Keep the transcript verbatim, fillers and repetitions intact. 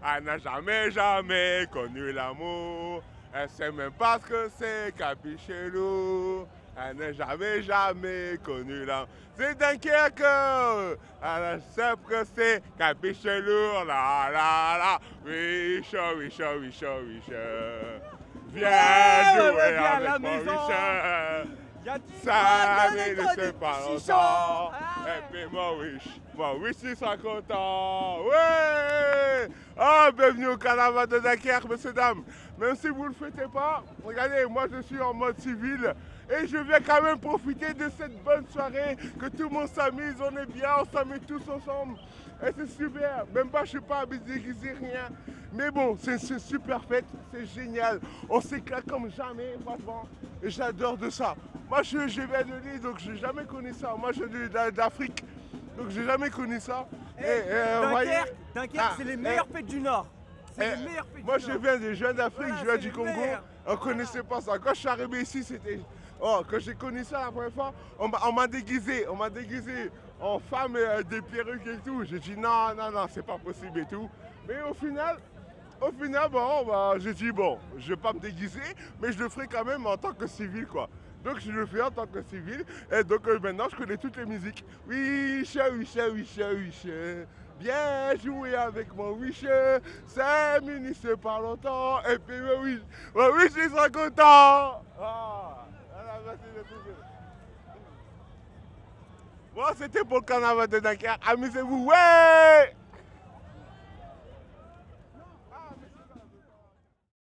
Elle n'a jamais, jamais connu l'amour. Elle sait même pas ce que c'est Capichelou. Elle n'a jamais, jamais connu l'amour. C'est Dunkerque. Elle sait que c'est Capichelou. La la la. Oui, chaud, oui, chaud, oui, chaud, oui, chaud. Viens Ouais, jouer ouais, viens à avec la mon maison. Richard. Y'a du Ça vin, ne des sait pas petits longtemps. chichons. Ah. Et puis mon wish, mon wish il sera content. Ouais. Oh, bienvenue au carnaval de Dunkerque, messieurs, dames. Même si vous ne le fêtez pas, regardez, moi je suis en mode civil. Et je viens quand même profiter de cette bonne soirée, que tout le monde s'amuse, on est bien, on s'amuse tous ensemble. Et c'est super, même pas je suis pas déguisé, rien. Mais bon, c'est une super fête, c'est génial. On s'éclate comme jamais, franchement. Et j'adore de ça. Moi je, je viens de l'île, donc j'ai jamais connu ça. Moi je viens d'Afrique, donc j'ai jamais connu ça. Hey, et, euh, Dunkerque, voyez, Dunkerque ah, c'est les eh, meilleures fêtes du Nord. C'est eh, les meilleures fêtes moi du je Nord. viens des jeunes d'Afrique, Voilà, je viens c'est du les Congo. meilleurs. On ne connaissait pas ça. Quand je suis arrivé ici, c'était. Oh, quand j'ai connu ça la première fois, on m'a- on m'a déguisé, on m'a déguisé en femme, euh, des perruques et tout. J'ai dit non, non, non, c'est pas possible et tout. Mais au final, au final, bon, bah, j'ai dit bon, je vais pas me déguiser, mais je le ferai quand même en tant que civil, quoi. Donc je le fais en tant que civil, et donc euh, maintenant je connais toutes les musiques. Oui, chat, oui, chat, oui, chat, oui, chat. Bien joué avec mon wish, cinq minutes c'est pas longtemps, et puis mon wish, mon wish il sera content. Ah, voilà, merci de tout. Bon, c'était pour le carnaval de Dakar, amusez-vous, ouais.